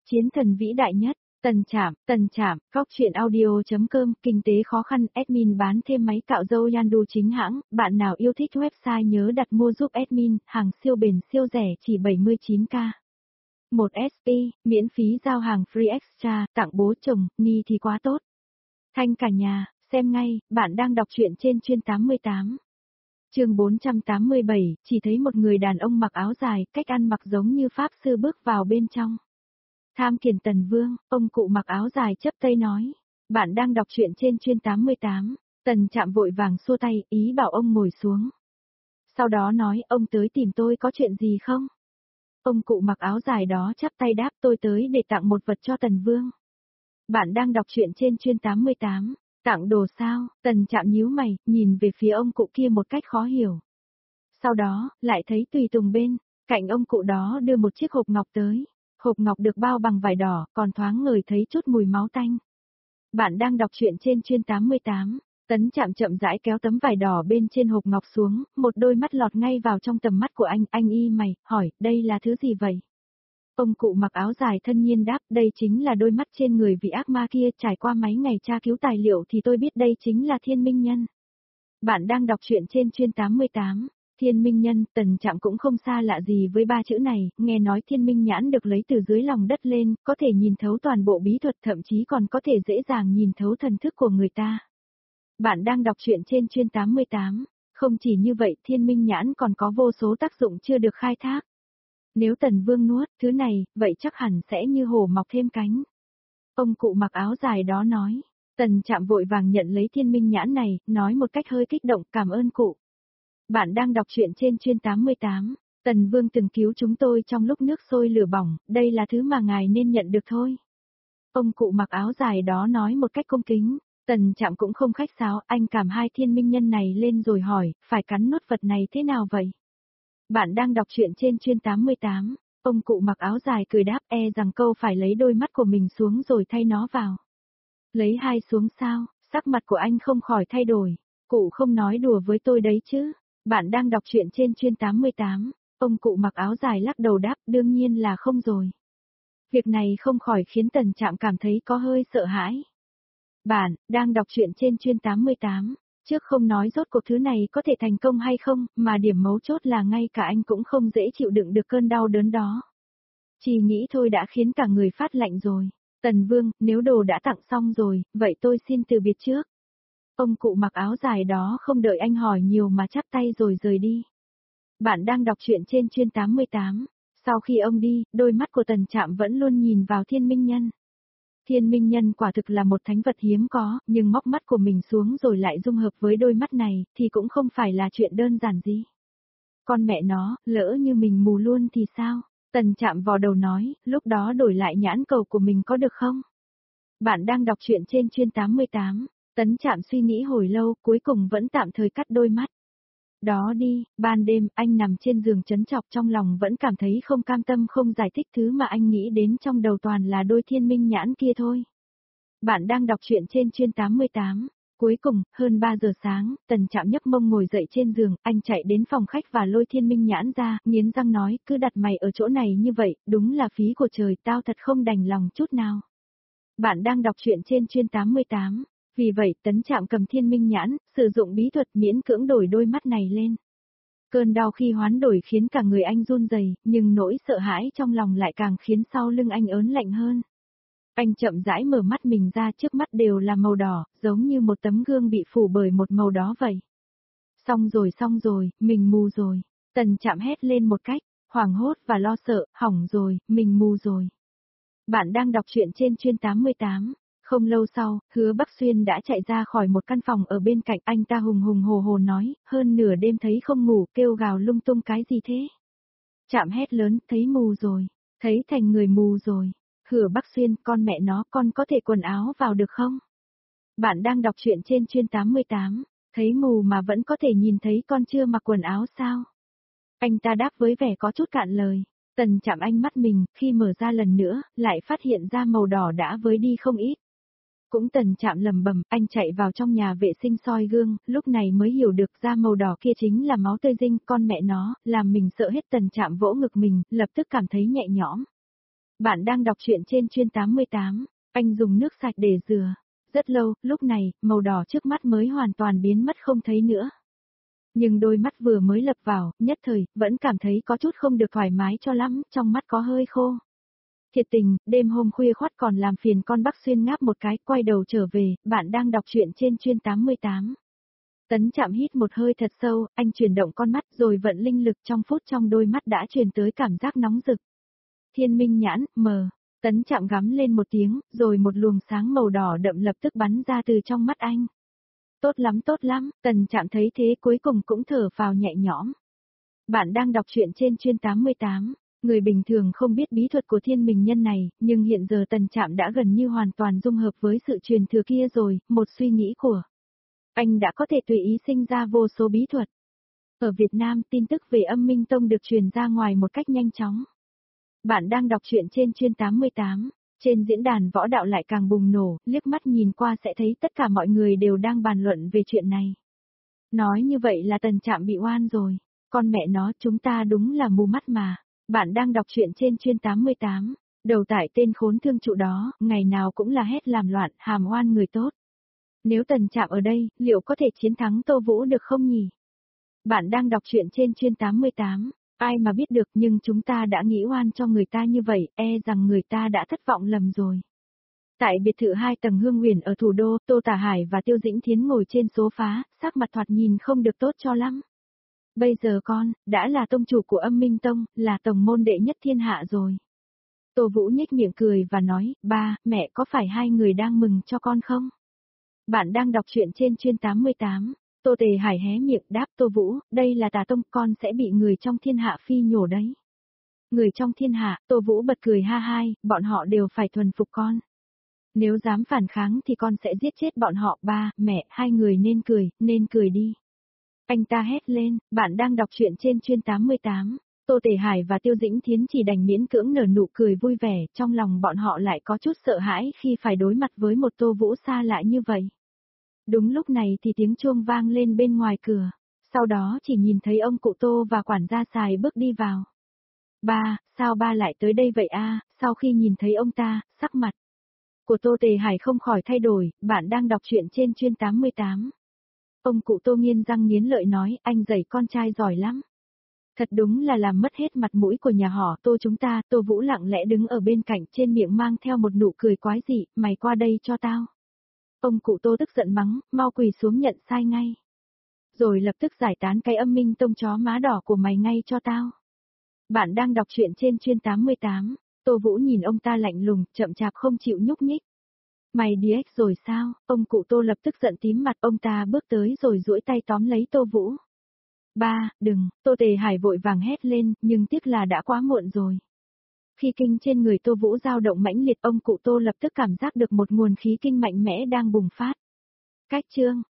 Chiến thần vĩ đại nhất, Tần Trạm, góc truyện audio.com, kinh tế khó khăn, admin bán thêm máy cạo râu Yandu chính hãng, bạn nào yêu thích website nhớ đặt mua giúp admin, hàng siêu bền siêu rẻ chỉ 79k. 1SP, miễn phí giao hàng free extra, tặng bố chồng, ni thì quá tốt. Thanh cả nhà, xem ngay, bạn đang đọc truyện trên chuyên 88. Chương 487, chỉ thấy một người đàn ông mặc áo dài, cách ăn mặc giống như pháp sư bước vào bên trong. Tham kiến Tần Vương, ông cụ mặc áo dài chấp tay nói. Bạn đang đọc truyện trên chuyên 88. Tần Trạm vội vàng xua tay, ý bảo ông ngồi xuống. Sau đó nói, ông tới tìm tôi có chuyện gì không? Ông cụ mặc áo dài đó chắp tay đáp, tôi tới để tặng một vật cho Tần Vương. Bạn đang đọc truyện trên chuyên 88. Tặng đồ sao? Tần Trạm nhíu mày, nhìn về phía ông cụ kia một cách khó hiểu. Sau đó, lại thấy tùy tùng bên cạnh ông cụ đó đưa một chiếc hộp ngọc tới. Hộp ngọc được bao bằng vải đỏ, còn thoáng ngửi thấy chút mùi máu tanh. Bạn đang đọc truyện trên chuyên 88. Tấn Trạm chậm rãi kéo tấm vải đỏ bên trên hộp ngọc xuống, một đôi mắt lọt ngay vào trong tầm mắt của anh y mày, hỏi, đây là thứ gì vậy? Ông cụ mặc áo dài thân nhiên đáp, đây chính là đôi mắt trên người vị ác ma kia, trải qua mấy ngày tra cứu tài liệu thì tôi biết đây chính là Thiên Minh Nhân. Bạn đang đọc truyện trên chuyên 88. Thiên Minh Nhân, Tần Trạm cũng không xa lạ gì với ba chữ này, nghe nói Thiên Minh nhãn được lấy từ dưới lòng đất lên, có thể nhìn thấu toàn bộ bí thuật, thậm chí còn có thể dễ dàng nhìn thấu thần thức của người ta. Bạn đang đọc truyện trên chuyên 88. Không chỉ như vậy, Thiên Minh nhãn còn có vô số tác dụng chưa được khai thác. Nếu Tần Vương nuốt thứ này, vậy chắc hẳn sẽ như hổ mọc thêm cánh. Ông cụ mặc áo dài đó nói. Tần Trạm vội vàng nhận lấy Thiên Minh nhãn này, nói một cách hơi kích động, cảm ơn cụ. Bạn đang đọc truyện trên chuyên 88. Tần Vương từng cứu chúng tôi trong lúc nước sôi lửa bỏng, đây là thứ mà ngài nên nhận được thôi. Ông cụ mặc áo dài đó nói một cách cung kính. Tần Trạm cũng không khách sáo, anh cảm hai Thiên Minh Nhân này lên rồi hỏi, phải cắn nốt vật này thế nào vậy? Bạn đang đọc truyện trên chuyên 88. Ông cụ mặc áo dài cười đáp, rằng câu phải lấy đôi mắt của mình xuống rồi thay nó vào. Lấy hai xuống sao? Sắc mặt của anh không khỏi thay đổi. Cụ không nói đùa với tôi đấy chứ? Bạn đang đọc truyện trên chuyên 88. Ông cụ mặc áo dài lắc đầu đáp, đương nhiên là không rồi. Việc này không khỏi khiến Tần Trạm cảm thấy có hơi sợ hãi. Bạn đang đọc truyện trên chuyên 88. Trước không nói rốt cuộc thứ này có thể thành công hay không, mà điểm mấu chốt là ngay cả anh cũng không dễ chịu đựng được cơn đau đớn đó. Chỉ nghĩ thôi đã khiến cả người phát lạnh rồi. Tần Vương, nếu đồ đã tặng xong rồi, vậy tôi xin từ biệt trước. Ông cụ mặc áo dài đó không đợi anh hỏi nhiều mà chắp tay rồi rời đi. Bạn đang đọc truyện trên chuyên 88. Sau khi ông đi, đôi mắt của Tần Trạm vẫn luôn nhìn vào Thiên Minh Nhân. Thiên Minh Nhân quả thực là một thánh vật hiếm có, nhưng móc mắt của mình xuống rồi lại dung hợp với đôi mắt này, thì cũng không phải là chuyện đơn giản gì. Con mẹ nó, lỡ như mình mù luôn thì sao? Tần Trạm vò đầu nói, lúc đó đổi lại nhãn cầu của mình có được không? Bạn đang đọc truyện trên chuyên 88. Tấn Trạm suy nghĩ hồi lâu, cuối cùng vẫn tạm thời cắt đôi mắt. Đó đi, ban đêm, anh nằm trên giường trấn trọc, trong lòng vẫn cảm thấy không cam tâm, không giải thích, thứ mà anh nghĩ đến trong đầu toàn là đôi Thiên Minh nhãn kia thôi. Bạn đang đọc truyện trên chuyên 88. Cuối cùng, hơn 3 giờ sáng, Tần Trạm nhấc mông ngồi dậy trên giường, anh chạy đến phòng khách và lôi Thiên Minh nhãn ra, nghiến răng nói, cứ đặt mày ở chỗ này như vậy, đúng là phí của trời, tao thật không đành lòng chút nào. Bạn đang đọc truyện trên chuyên 88. Vì vậy, Tấn Trạm cầm Thiên Minh nhãn, sử dụng bí thuật miễn cưỡng đổi đôi mắt này lên. Cơn đau khi hoán đổi khiến cả người anh run rẩy, nhưng nỗi sợ hãi trong lòng lại càng khiến sau lưng anh ớn lạnh hơn. Anh chậm rãi mở mắt mình ra, trước mắt đều là màu đỏ, giống như một tấm gương bị phủ bởi một màu đó vậy. Xong rồi, mình mù rồi. Tần Trạm hét lên một cách hoảng hốt và lo sợ, hỏng rồi, mình mù rồi. Bạn đang đọc truyện trên chuyên 88. Không lâu sau, Hứa Bắc Xuyên đã chạy ra khỏi một căn phòng ở bên cạnh, anh ta hùng hùng hồ hồ nói, hơn nửa đêm thấy không ngủ, kêu gào lung tung cái gì thế? Trạm hét lớn, thấy mù rồi, thấy thành người mù rồi. Hứa Bắc Xuyên, con mẹ nó, con có thể quần áo vào được không? Bạn đang đọc truyện trên chuyên 88, thấy mù mà vẫn có thể nhìn thấy con chưa mặc quần áo sao? Anh ta đáp với vẻ có chút cạn lời. Tần Trạm ánh mắt mình, khi mở ra lần nữa, lại phát hiện ra màu đỏ đã với đi không ít. Cũng Tần Trạm lầm bầm, anh chạy vào trong nhà vệ sinh soi gương, lúc này mới hiểu được ra màu đỏ kia chính là máu tươi dinh, con mẹ nó, làm mình sợ hết. Tần Trạm vỗ ngực mình, lập tức cảm thấy nhẹ nhõm. Bạn đang đọc truyện trên chuyên 88. Anh dùng nước sạch để rửa. Rất lâu, lúc này, màu đỏ trước mắt mới hoàn toàn biến mất không thấy nữa. Nhưng đôi mắt vừa mới lập vào, nhất thời, vẫn cảm thấy có chút không được thoải mái cho lắm, trong mắt có hơi khô. Thiệt tình, đêm hôm khuya khoắt còn làm phiền con Bắc Xuyên ngáp một cái, quay đầu trở về, bạn đang đọc truyện trên chuyên 88. Tấn Trạm hít một hơi thật sâu, anh chuyển động con mắt rồi vận linh lực trong phút trong đôi mắt đã truyền tới cảm giác nóng rực. Thiên minh nhãn, mờ. Tấn Trạm gắm lên một tiếng, rồi một luồng sáng màu đỏ đậm lập tức bắn ra từ trong mắt anh. Tốt lắm, Tần Trạm thấy thế cuối cùng cũng thở phào nhẹ nhõm. Bạn đang đọc truyện trên chuyên 88. Người bình thường không biết bí thuật của thiên minh nhân này, nhưng hiện giờ Tần Trạm đã gần như hoàn toàn dung hợp với sự truyền thừa kia rồi, một suy nghĩ của anh đã có thể tùy ý sinh ra vô số bí thuật. Ở Việt Nam, tin tức về Âm Minh Tông được truyền ra ngoài một cách nhanh chóng. Bạn đang đọc truyện trên chuyên 88. Trên diễn đàn võ đạo lại càng bùng nổ, liếc mắt nhìn qua sẽ thấy tất cả mọi người đều đang bàn luận về chuyện này. Nói như vậy là Tần Trạm bị oan rồi. Con mẹ nó, chúng ta đúng là mù mắt mà. Bạn đang đọc truyện trên chuyên 88. Đầu tải tên khốn thương trụ đó, ngày nào cũng là hét làm loạn, hàm oan người tốt. Nếu Tần Trạm ở đây, liệu có thể chiến thắng Tô Vũ được không nhỉ? Bạn đang đọc truyện trên chuyên 88. Ai mà biết được, nhưng chúng ta đã nghĩ oan cho người ta như vậy, e rằng người ta đã thất vọng lầm rồi. Tại biệt thự 2 tầng Hương Huyền ở thủ đô, Tô Tả Hải và Tiêu Dĩnh Thiến ngồi trên sofa, sắc mặt thoạt nhìn không được tốt cho lắm. Bây giờ con, đã là tông chủ của Âm Minh Tông, là tổng môn đệ nhất thiên hạ rồi. Tô Vũ nhếch miệng cười và nói, ba, mẹ có phải hai người đang mừng cho con không? Bạn đang đọc truyện trên chuyên 88. Tô Tề Hải hé miệng đáp Tô Vũ, đây là Tà Tông, con sẽ bị người trong thiên hạ phi nhổ đấy. Người trong thiên hạ, Tô Vũ bật cười ha hai, bọn họ đều phải thuần phục con. Nếu dám phản kháng thì con sẽ giết chết bọn họ, ba, mẹ, hai người nên cười đi. Anh ta hét lên, bạn đang đọc truyện trên chuyên 88. Tô Tề Hải và Tiêu Dĩnh Thiến chỉ đành miễn cưỡng nở nụ cười vui vẻ, trong lòng bọn họ lại có chút sợ hãi khi phải đối mặt với một Tô Vũ xa lạ như vậy. Đúng lúc này thì tiếng chuông vang lên bên ngoài cửa, sau đó chỉ nhìn thấy ông cụ Tô và quản gia Sài bước đi vào. Ba, sao ba lại tới đây vậy a? Sau khi nhìn thấy ông ta, sắc mặt của Tô Tề Hải không khỏi thay đổi, bạn đang đọc truyện trên chuyên 88. Ông cụ Tô nghiến răng nghiến lợi nói, anh dạy con trai giỏi lắm. Thật đúng là làm mất hết mặt mũi của nhà họ Tô chúng ta. Tô Vũ lặng lẽ đứng ở bên cạnh, trên miệng mang theo một nụ cười quái dị, mày qua đây cho tao. Ông cụ Tô tức giận mắng, mau quỳ xuống nhận sai ngay. Rồi lập tức giải tán cái Âm Minh Tông chó má đỏ của mày ngay cho tao. Bạn đang đọc truyện trên chuyên 88. Tô Vũ nhìn ông ta lạnh lùng, chậm chạp không chịu nhúc nhích. Mày điếc rồi sao? Ông cụ Tô lập tức giận tím mặt, ông ta bước tới rồi duỗi tay tóm lấy Tô Vũ. Ba, đừng, Tô Tề Hải vội vàng hét lên, nhưng tiếc là đã quá muộn rồi. Khi kinh trên người Tô Vũ dao động mãnh liệt, ông cụ Tô lập tức cảm giác được một nguồn khí kinh mạnh mẽ đang bùng phát. Cách chương,